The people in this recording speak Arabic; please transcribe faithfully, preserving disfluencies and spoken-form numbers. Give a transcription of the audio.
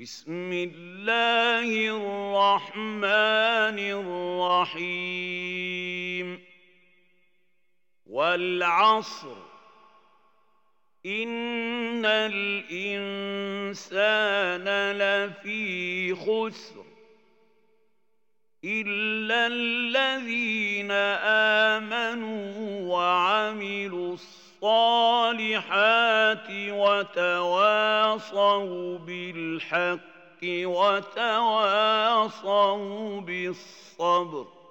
بسم الله الرحمن الرحيم والعصر إن الإنسان لفي خسر إلا الذين آمنوا وعملوا الصالحات وتواصوا بالحق وتواصوا بالصبر